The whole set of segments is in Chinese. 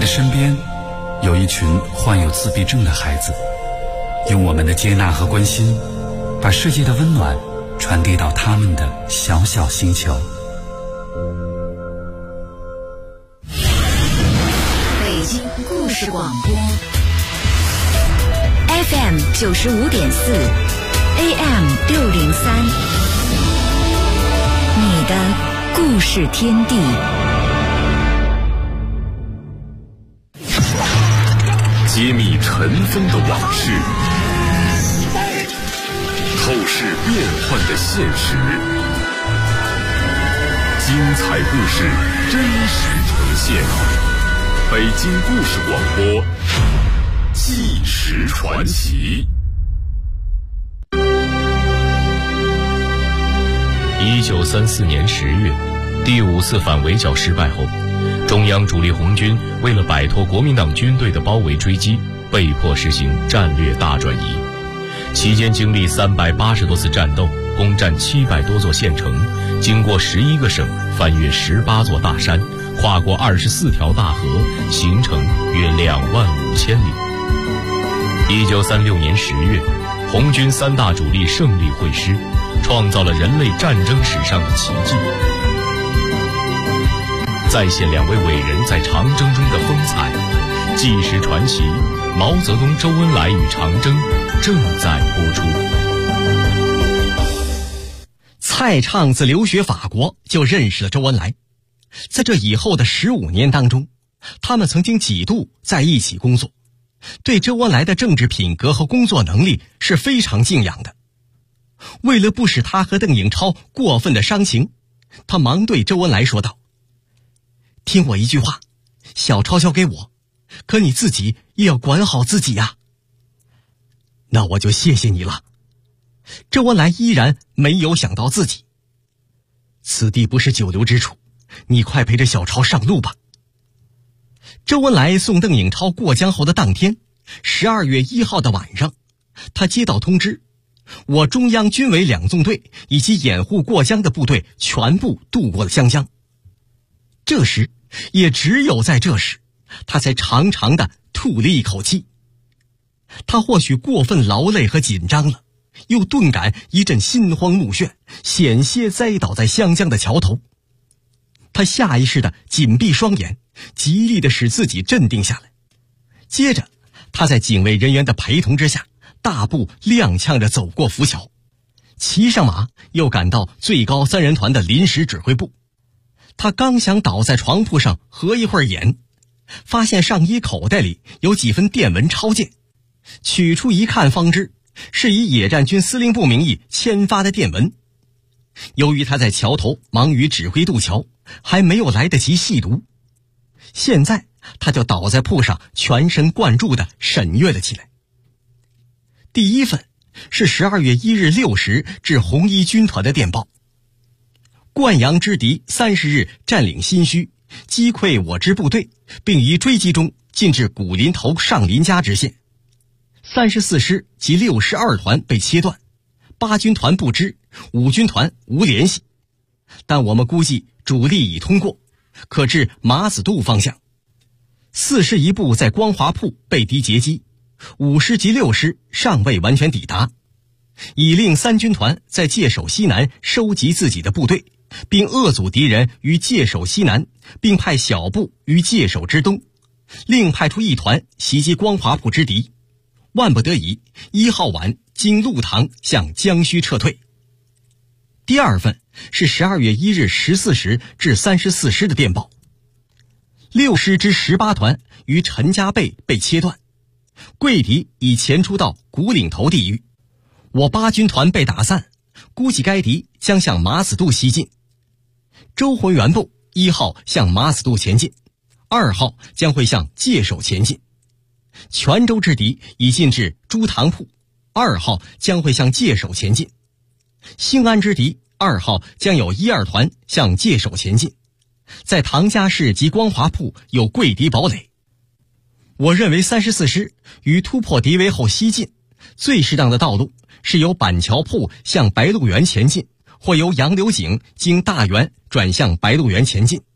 的身边有一群患有自闭症的孩子，用我们的接纳和关心，把世界的温暖传递到他们的小小星球。 北京故事广播 FM 95.4 AM 603，你的故事天地。 揭秘尘封的往事，透视变幻的现实，精彩故事真实呈现。北京故事广播，纪实传奇。 1934年10月，第5次反围剿失败后，中央主力红军为了摆脱国民党军队的包围追击，被迫实行战略大转移。期间经历380多次战斗，攻占700多座县城，经过11个省，翻越18座大山，跨过24条大河，行程约25000里。1936年10月，红军3大主力胜利会师，创造了人类战争史上的奇迹。再现2位伟人在长征中的风采，纪实传奇，毛泽东、周恩来与长征正在播出。 蔡畅自留学法国就认识了周恩来，在这以后的15年当中，他们曾经几度在一起工作，对周恩来的政治品格和工作能力是非常敬仰的。为了不使他和邓颖超过分的伤情，他忙对周恩来说道：听我一句话，小超交给我，可你自己也要管好自己呀。那我就谢谢你了。周恩来依然没有想到自己，此地不是久留之处，你快陪着小超上路吧。周恩来送邓颖超过江后的当天，12月1号的晚上，他接到通知，我中央军委2纵队以及掩护过江的部队全部渡过了湘江。这时，也只有在这时，他才长长的吐了一口气。他或许过分劳累和紧张了，又顿感一阵心慌目眩，险些栽倒在湘江的桥头。他下意识地紧闭双眼，极力地使自己镇定下来。接着，他在警卫人员的陪同之下，大步踉跄着走过浮桥，骑上马，又赶到最高3人团的临时指挥部。他刚想倒在床铺上合一会儿眼，发现上衣口袋里有几份电文抄件，取出一看方知是以野战军司令部名义签发的电文。由于他在桥头忙于指挥渡桥，还没有来得及细读，现在他就倒在铺上全神贯注地审阅了起来。第一份是12月1日6时至红一军团的电报：灌阳之敌30日占领新圩，击溃我之部队，并于追击中进至古林头上林家直线。34师及62团被切断，8军团不知，5军团无联系，但我们估计主力已通过，可至马子渡方向。4师一部在光华铺被敌截击，5师及6师尚未完全抵达，已令3军团在界首西南收集自己的部队，并遏阻敌人于界首西南，并派小部于界首之东，另派出一团袭击光华铺之敌。万不得已，1号晚经鹿塘向江须撤退。第二份是12月1日14时至34师的电报：6师之18团于陈家背被切断，桂敌已潜出到古岭头地域，我8军团被打散，估计该敌将向马子渡西进。周浑元部1号向马子渡前进，2号将会向界首前进。泉州之敌已进至朱塘铺，2号将会向界首前进。兴安之敌2号将有1、2团向界首前进。在唐家市及光华铺有桂敌堡垒。我认为34师于突破敌围后西进，最适当的道路是由板桥铺向白鹿原前进，或由杨柳井经大原转向白鹿原前进，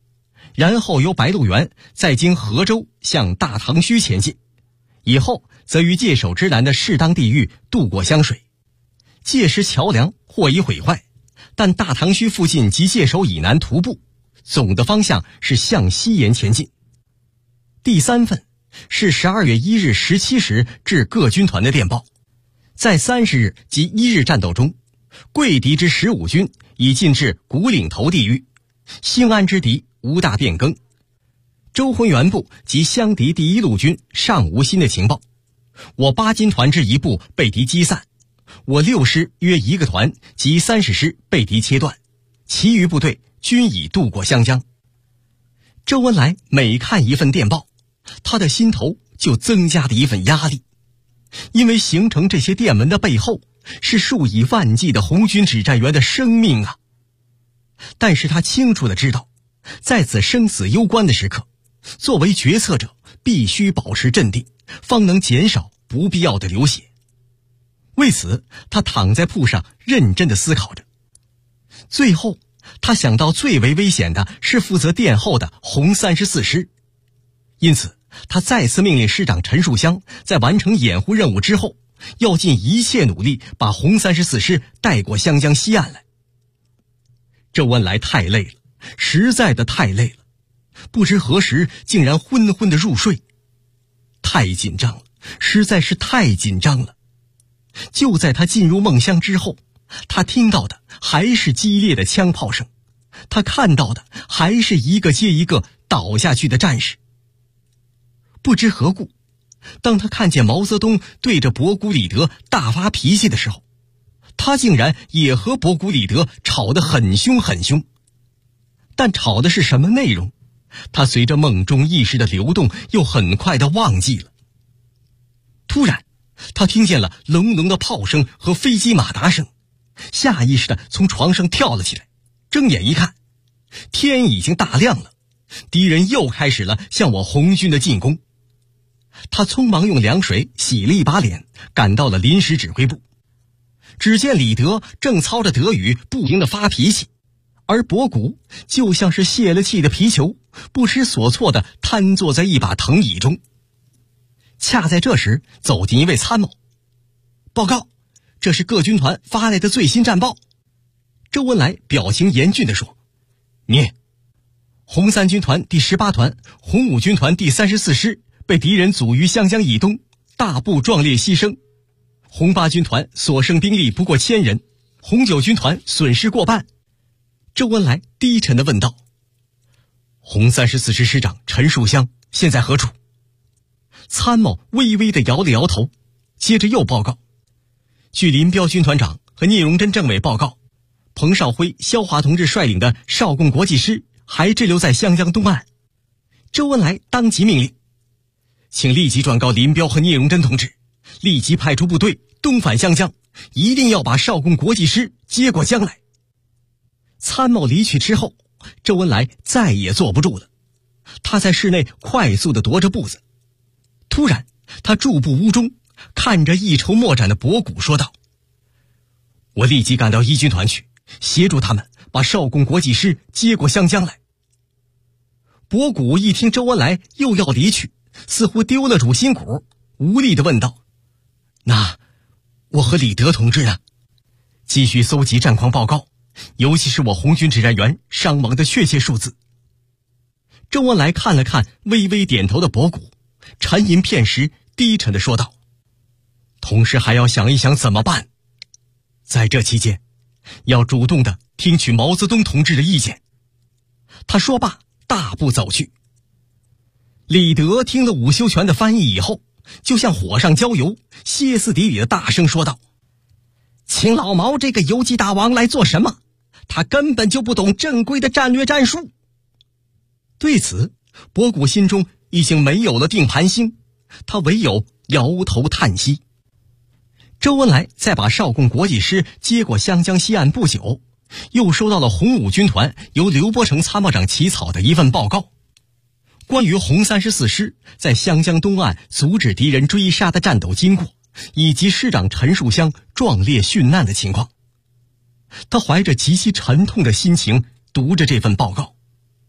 然后由白鹿原再经河州向大塘须前进，以后则于界首之南的适当地域渡过湘水。届时桥梁或已毁坏，但大塘须附近及界首以南徒步，总的方向是向西沿前进。第3份是12月1日17时至各军团的电报，在30日及1日战斗中，桂敌之15军已进至古岭头地域，兴安之敌无大变更。周浑元部及湘敌第1路军尚无新的情报，我8军团之一部被敌击散，我6师约1个团及30师被敌切断，其余部队均已渡过湘江。周恩来每看一份电报，他的心头就增加了一份压力，因为形成这些电文的背后是数以万计的红军指战员的生命啊！但是他清楚地知道，在此生死攸关的时刻，作为决策者必须保持镇定，方能减少不必要的流血。为此，他躺在铺上认真地思考着。最后，他想到最为危险的是负责殿后的红34师，因此他再次命令师长陈树湘在完成掩护任务之后，要尽一切努力把红34师带过湘江西岸来。周恩来太累了，实在的太累了，不知何时竟然昏昏的入睡。太紧张了，实在是太紧张了。就在他进入梦乡之后，他听到的还是激烈的枪炮声，他看到的还是一个接一个倒下去的战士。不知何故，当他看见毛泽东对着博古李德大发脾气的时候，他竟然也和博古李德吵得很凶很凶。但吵的是什么内容，他随着梦中意识的流动又很快地忘记了。突然他听见了隆隆的炮声和飞机马达声，下意识地从床上跳了起来，睁眼一看，天已经大亮了，敌人又开始了向我红军的进攻。他匆忙用凉水洗了一把脸，赶到了临时指挥部。只见李德正操着德语不停地发脾气，而博古就像是泄了气的皮球，不知所措地瘫坐在一把藤椅中。恰在这时，走进一位参谋，报告，这是各军团发来的最新战报。周恩来表情严峻地说，念，红3军团第18团、红5军团第34师被敌人阻于湘江以东，大部壮烈牺牲。红8军团所剩兵力不过1000人，红9军团损失过半。周恩来低沉地问道，红34师师长陈树湘现在何处？参谋微微地摇了摇头，接着又报告，据林彪军团长和聂荣臻政委报告，彭绍辉、萧华同志率领的邵共国际师还滞留在湘江东岸。周恩来当即命令，请立即转告林彪和聂荣臻同志，立即派出部队东返湘江，一定要把邵共国际师接过江来。参谋离去之后，周恩来再也坐不住了，他在室内快速地踱着步子。突然他驻步屋中，看着一筹莫展的博古说道，我立即赶到1军团去，协助他们把邵共国际师接过湘江来。博古一听周恩来又要离去，似乎丢了主心骨，无力地问道，那我和李德同志呢？继续搜集战况报告，尤其是我红军指战员伤亡的确切数字。周恩来看了看微微点头的博古，沉吟片时，低沉地说道，同时还要想一想怎么办。在这期间，要主动地听取毛泽东同志的意见。他说罢，大步走去。李德听了伍修权的翻译以后，就像火上浇油，歇斯底里的大声说道，请老毛这个游击大王来做什么？他根本就不懂正规的战略战术。对此，博古心中已经没有了定盘星，他唯有摇头叹息。周恩来在把邵共国际师接过湘江西岸不久，又收到了红5军团由刘伯承参谋长起草的一份报告，关于红34师在湘江东岸阻止敌人追杀的战斗经过，以及师长陈树湘壮烈殉难的情况。他怀着极其沉痛的心情读着这份报告，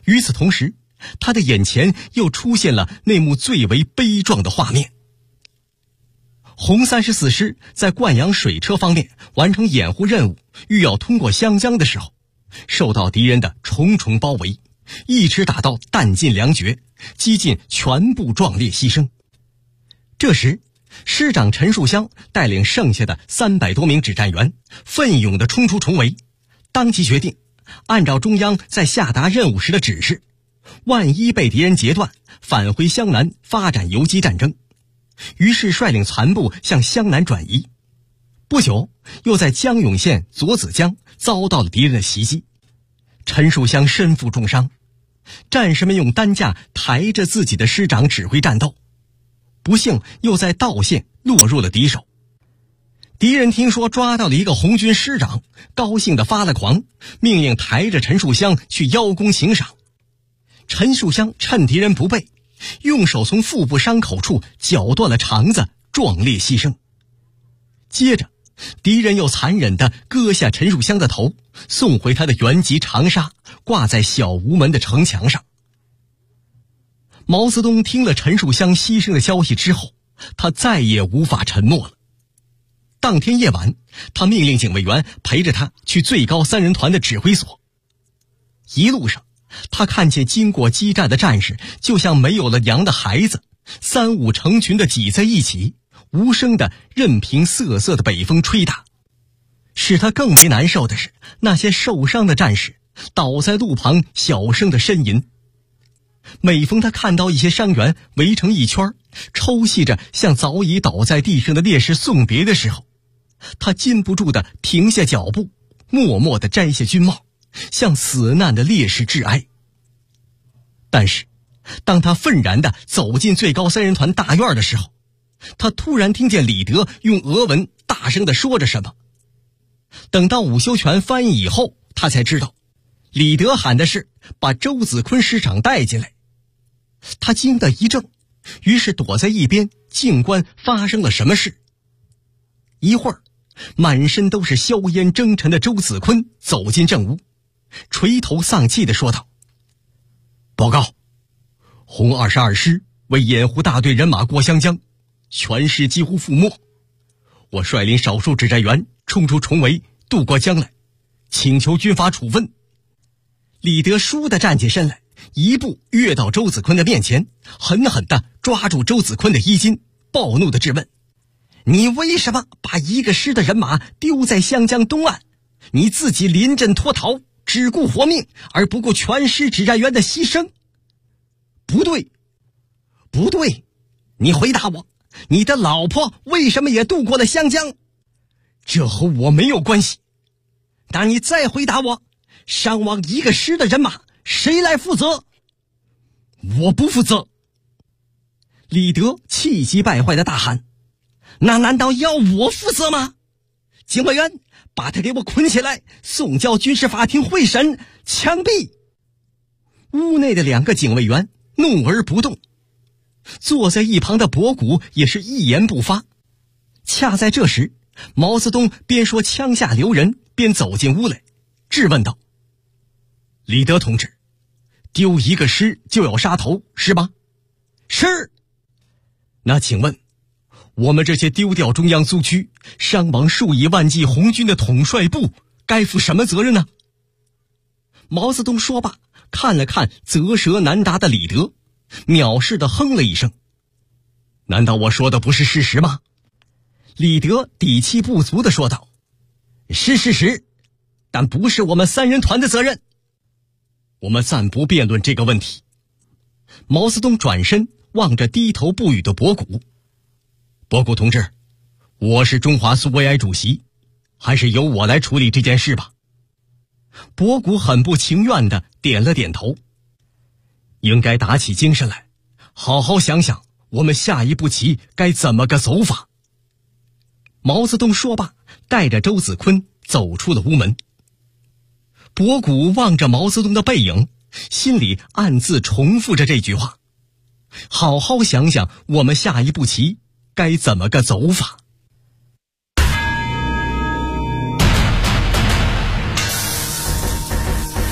与此同时，他的眼前又出现了那幕最为悲壮的画面。红34师在灌阳水车方面完成掩护任务，欲要通过湘江的时候，受到敌人的重重包围，一直打到弹尽粮绝，几近全部壮烈牺牲。这时，师长陈树湘带领剩下的300多名指战员奋勇地冲出重围，当即决定按照中央在下达任务时的指示，万一被敌人截断，返回湘南发展游击战争。于是率领残部向湘南转移。不久，又在江永县左子江遭到了敌人的袭击，陈树湘身负重伤，战士们用担架抬着自己的师长指挥战斗，不幸又在道县落入了敌手。敌人听说抓到了一个红军师长，高兴地发了狂，命令抬着陈树湘去邀功请赏。陈树湘趁敌人不备，用手从腹部伤口处绞断了肠子，壮烈牺牲。接着，敌人又残忍地割下陈树湘的头，送回他的原籍长沙，挂在小吴门的城墙上。毛泽东听了陈树湘牺牲的消息之后，他再也无法沉默了。当天夜晚，他命令警卫员陪着他去最高3人团的指挥所。一路上，他看见经过激战的战士就像没有了娘的孩子，3、5成群地挤在一起，无声地任凭瑟瑟的北风吹打。使他更为难受的是，那些受伤的战士倒在路旁小声地呻吟。每逢他看到一些伤员围成一圈，抽泣着向早已倒在地上的烈士送别的时候，他禁不住地停下脚步，默默地摘下军帽，向死难的烈士致哀。但是当他愤然地走进最高3人团大院的时候，他突然听见李德用俄文大声地说着什么。等到伍修权翻译以后，他才知道李德喊的是把周子坤师长带进来。他惊得一怔，于是躲在一边静观发生了什么事。一会儿，满身都是硝烟蒸尘的周子坤走进正屋，垂头丧气地说道：报告，红22师为掩护大队人马过湘江，全师几乎覆没，我率领少数指战员冲出重围，渡过江来，请求军法处分。李德倏地站起身来，一步跃到周子坤的面前，狠狠地抓住周子坤的衣襟，暴怒地质问：你为什么把一个师的人马丢在湘江东岸？你自己临阵脱逃，只顾活命，而不顾全师指战员的牺牲。不对，不对，你回答我，你的老婆为什么也渡过了湘江？这和我没有关系。那你再回答我，伤亡一个师的人马，谁来负责？我不负责。李德气急败坏地大喊：那难道要我负责吗？警卫员，把他给我捆起来，送交军事法庭会审，枪毙！屋内的2个警卫员怒而不动，坐在一旁的博古也是一言不发。恰在这时，毛泽东边说枪下留人，边走进屋来，质问道：李德同志，丢一个师就要杀头，是吗？是。那请问，我们这些丢掉中央苏区、伤亡数以万计红军的统帅部该负什么责任呢？毛泽东说罢，看了看啧舌难答的李德，藐视地哼了一声。难道我说的不是事实吗？李德底气不足地说道：是事实，但不是我们3人团的责任。我们暂不辩论这个问题。毛泽东转身望着低头不语的博古：博古同志，我是中华苏维埃主席，还是由我来处理这件事吧。博古很不情愿地点了点头。应该打起精神来，好好想想我们下一步棋该怎么个走法。毛泽东说罢，带着周子坤走出了屋门。博古望着毛泽东的背影，心里暗自重复着这句话：好好想想我们下一步棋该怎么个走法。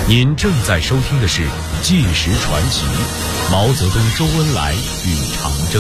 您正在收听的是《纪实传奇》，毛泽东、周恩来与长征。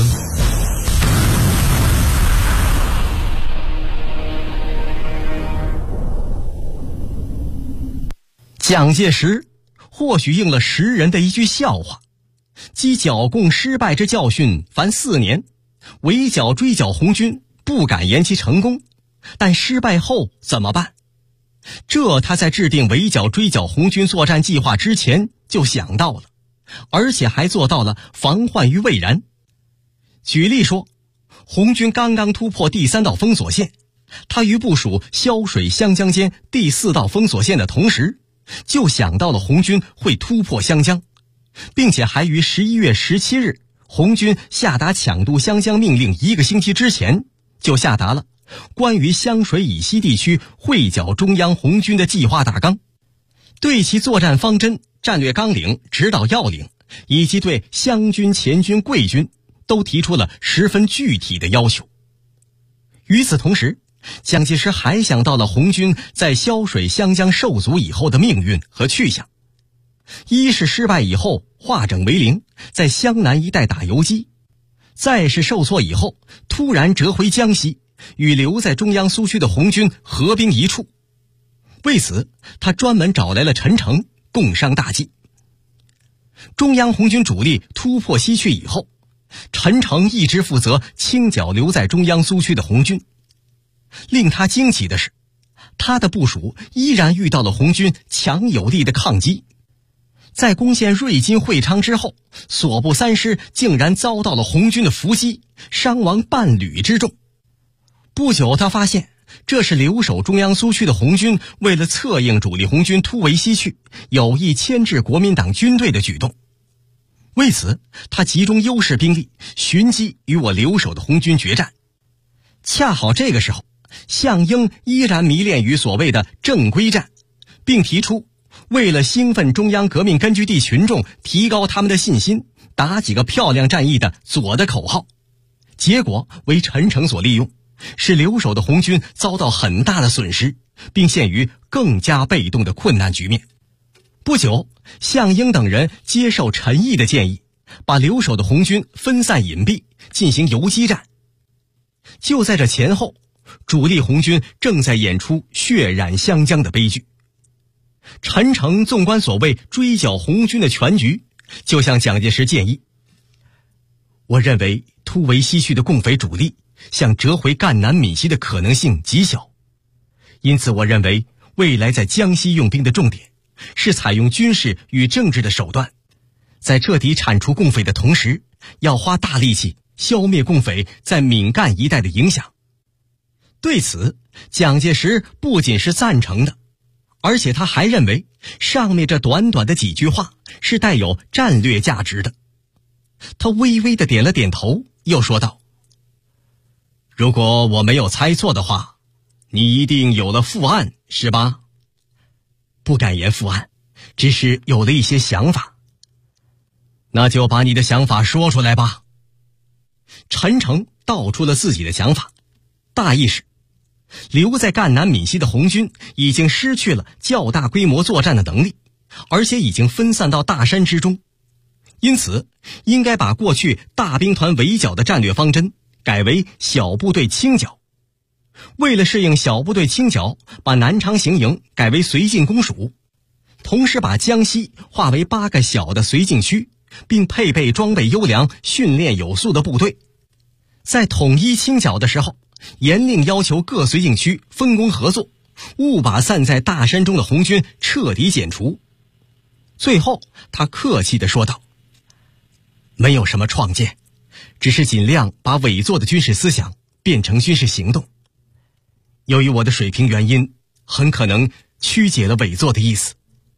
蒋介石或许应了时人的一句笑话：积剿共失败之教训，凡4年，围剿追剿红军，不敢言其成功，但失败后怎么办？这他在制定围剿追剿红军作战计划之前就想到了，而且还做到了防患于未然。举例说，红军刚刚突破第3道封锁线，他于部署萧水湘江间第4道封锁线的同时，就想到了红军会突破湘江，并且还于11月17日红军下达抢渡湘江命令1个星期之前，就下达了关于湘水以西地区会剿中央红军的计划大纲，对其作战方针、战略纲领、指导要领，以及对湘军、黔军、桂军都提出了十分具体的要求。与此同时，蒋介石还想到了红军在萧水湘江受阻以后的命运和去向。一是失败以后化整为零，在湘南一带打游击；再是受挫以后突然折回江西，与留在中央苏区的红军合兵一处。为此，他专门找来了陈诚，共商大计。中央红军主力突破西去以后，陈诚一直负责清剿留在中央苏区的红军。令他惊奇的是，他的部署依然遇到了红军强有力的抗击。在攻陷瑞金、会昌之后，所部3师竟然遭到了红军的伏击，伤亡半旅之众。不久，他发现这是留守中央苏区的红军为了策应主力红军突围西去，有意牵制国民党军队的举动。为此，他集中优势兵力，寻机与我留守的红军决战。恰好这个时候，项英依然迷恋于所谓的正规战，并提出为了兴奋中央革命根据地群众，提高他们的信心，打几个漂亮战役的左的口号。结果为陈诚所利用，使留守的红军遭到很大的损失，并陷于更加被动的困难局面。不久，项英等人接受陈毅的建议，把留守的红军分散隐蔽，进行游击战。就在这前后，主力红军正在演出血染湘江的悲剧。陈诚纵观所谓追剿红军的全局，就向蒋介石建议：我认为突围西去的共匪主力想折回赣南闽西的可能性极小，因此我认为未来在江西用兵的重点是采用军事与政治的手段，在彻底铲除共匪的同时，要花大力气消灭共匪在闽赣一带的影响。对此，蒋介石不仅是赞成的，而且他还认为上面这短短的几句话是带有战略价值的。他微微地点了点头，又说道：如果我没有猜错的话，你一定有了复案，是吧？不敢言复案，只是有了一些想法。那就把你的想法说出来吧。陈诚道出了自己的想法，大意是留在赣南闽西的红军已经失去了较大规模作战的能力，而且已经分散到大山之中，因此应该把过去大兵团围剿的战略方针改为小部队清剿。为了适应小部队清剿，把南昌行营改为绥靖公署，同时把江西划为8个小的绥靖区，并配备装备优良、训练有素的部队。在统一清剿的时候，严令要求各绥靖区分工合作，务把散在大山中的红军彻底剪除。最后，他客气地说道：没有什么创建，只是尽量把伪作的军事思想变成军事行动。由于我的水平原因，很可能曲解了伪作的意思。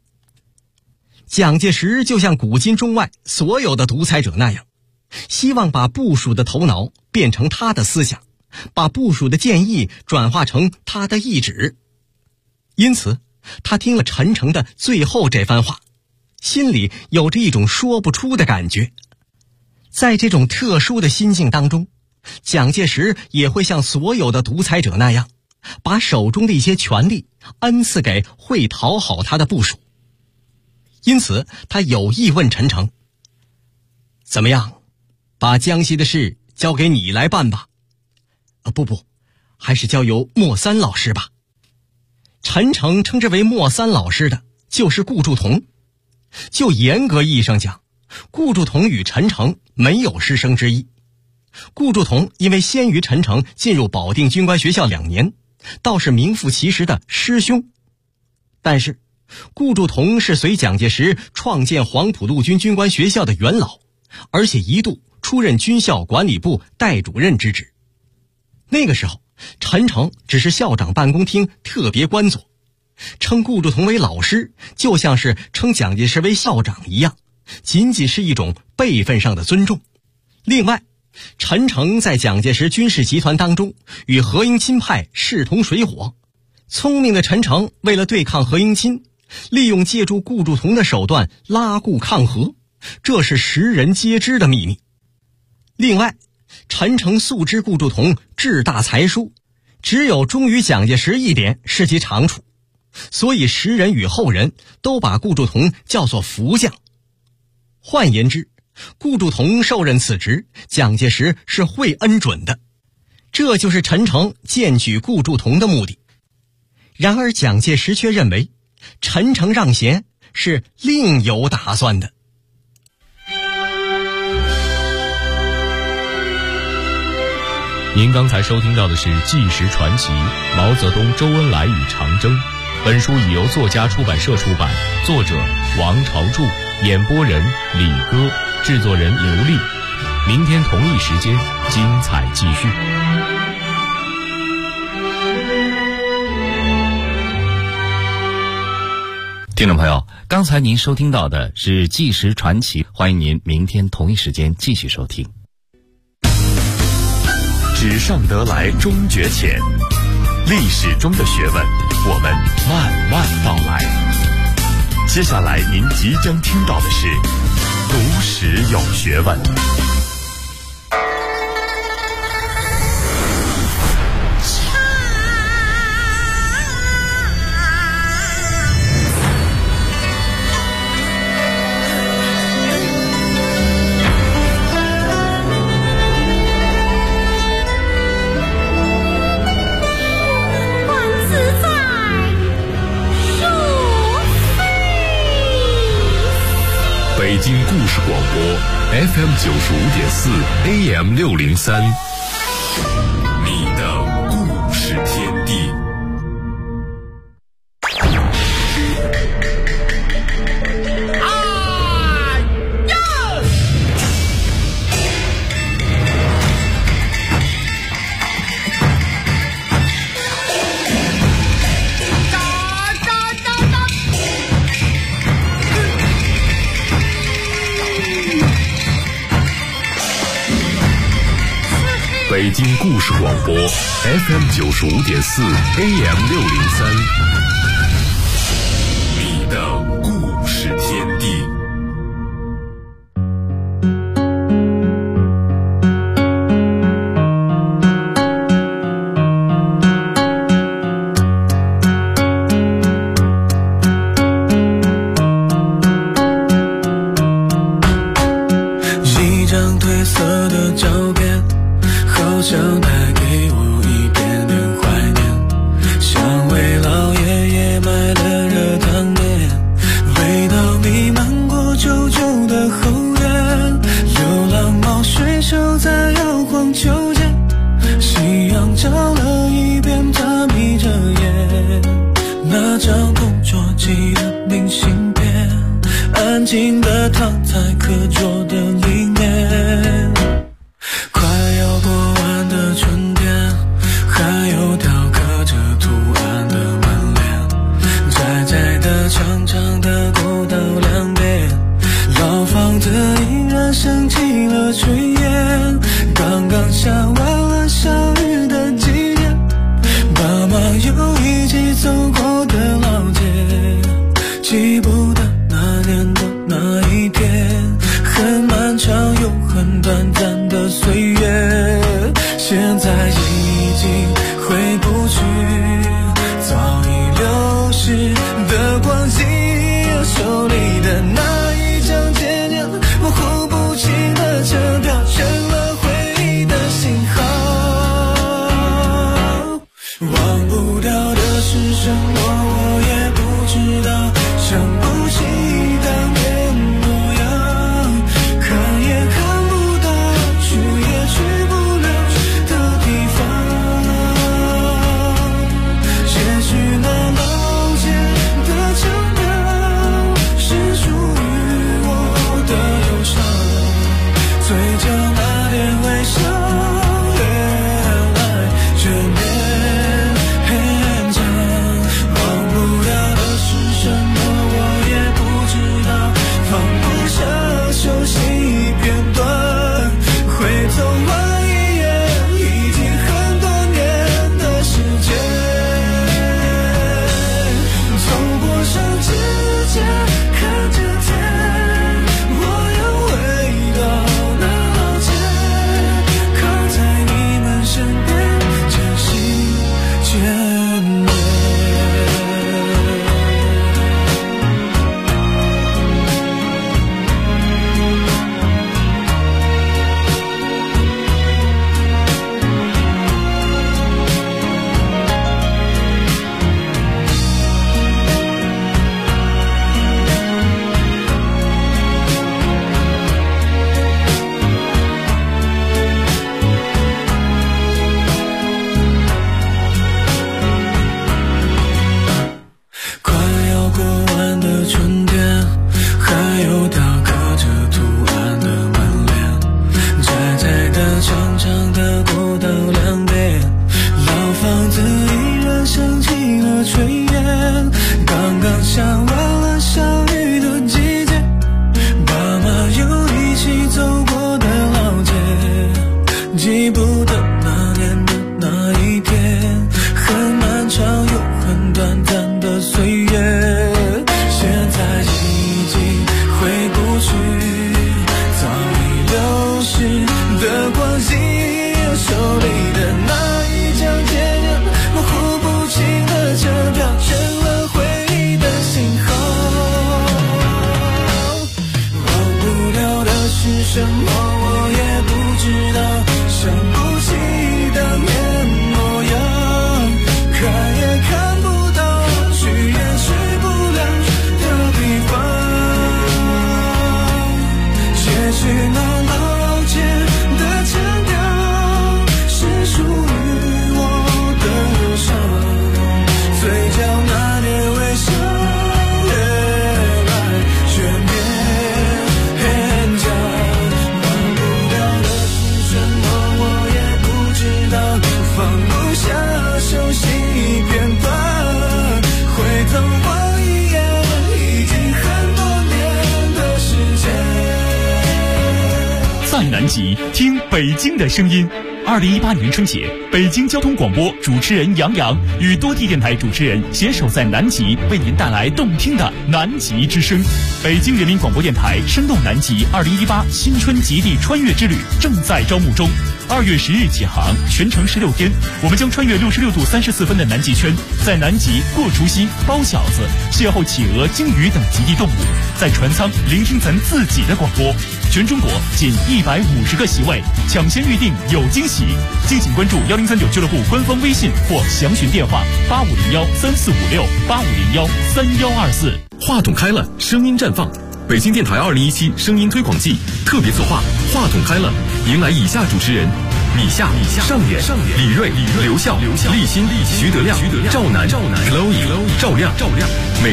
蒋介石就像古今中外所有的独裁者那样，希望把部属的头脑变成他的思想，把部属的建议转化成他的意志。因此，他听了陈诚的最后这番话，心里有着一种说不出的感觉。在这种特殊的心境当中，蒋介石也会像所有的独裁者那样，把手中的一些权力恩赐给会讨好他的部属。 因此他有意问陈诚：怎么样，把江西的事交给你来办吧？不，还是交由莫三老师吧。陈诚称之为莫三老师的就是顾祝同。就严格意义上讲，顾祝同与陈诚没有师生之意。顾祝同因为先于陈诚进入保定军官学校2年，倒是名副其实的师兄。但是顾祝同是随蒋介石创建黄埔陆军军官学校的元老，而且一度出任军校管理部代主任之职。那个时候陈诚只是校长办公厅特别官佐，称顾祝同为老师就像是称蒋介石为校长一样，仅仅是一种辈分上的尊重。另外，陈诚在蒋介石军事集团当中与何应钦派势同水火，聪明的陈诚为了对抗何应钦，利用借助顾祝同的手段拉顾抗和，这是时人皆知的秘密。另外，陈诚素知顾祝同志大才疏，只有忠于蒋介石一点是其长处，所以时人与后人都把顾祝同叫做福将。换言之，顾祝同受任此职，蒋介石是会恩准的，这就是陈诚荐举顾祝同的目的。然而蒋介石却认为陈诚让贤是另有打算的。 您刚才收听到的是《纪实传奇》毛泽东、周恩来与长征。本书已由作家出版社出版，作者王朝柱，演播人李歌，制作人刘丽。明天同一时间，精彩继续。 听众朋友，刚才您收听到的是《纪实传奇》，欢迎您明天同一时间继续收听。 纸上得来终觉浅，历史中的学问，我们慢慢道来。接下来您即将听到的是读史有学问。北京故事广播 FM 95.4 AM 603，你的故事天地。北京故事广播 FM 95.4 AM 603，你的故事天地。 一张褪色的照片，好像带给我一点点怀念，像为老爷爷买的热汤面，味道弥漫过旧旧的后院，流浪猫睡熟在摇晃秋千，夕阳照了一遍，它眯着眼，那张同桌寄的明信片，安静地躺在课桌的里面。快要过完的春天， 记不得那年的那一天，很漫长又很短暂的岁月，现在已经回不去，早已流逝的光阴，手里的那一张渐渐模糊不清的车票，成了回忆的信号。忘不了的是什么，我也不知道，想不起当年模样，看也看不到，去也去不了的地方。也许那老街的腔调是属于我的忧伤，嘴角那点微笑越来越勉强。忘不了的是什么，我也不知道，放不下熟悉片段，回头望一眼，已经很多年的时间。 在南极听北京的声音。2018年春节，北京交通广播主持人杨洋与多地电台主持人携手在南极，为您带来动听的南极之声。北京人民广播电台生动南极2018新春极地穿越之旅正在招募中。2月10日起航，全程16天，我们将穿越66度34分的南极圈，在南极过除夕、包饺子，邂逅企鹅、鲸鱼等极地动物，在船舱聆听咱自己的广播。全中国仅150个席位，抢先预定有惊喜。敬请关注1039俱乐部官方微信或详询电话8501345685013124。 话筒开了，声音绽放。北京电台2017声音推广季特别策划话筒开了，迎来以下主持人：米夏、上演、李锐、刘笑、立新、徐德亮、赵楠、Chloe、赵亮。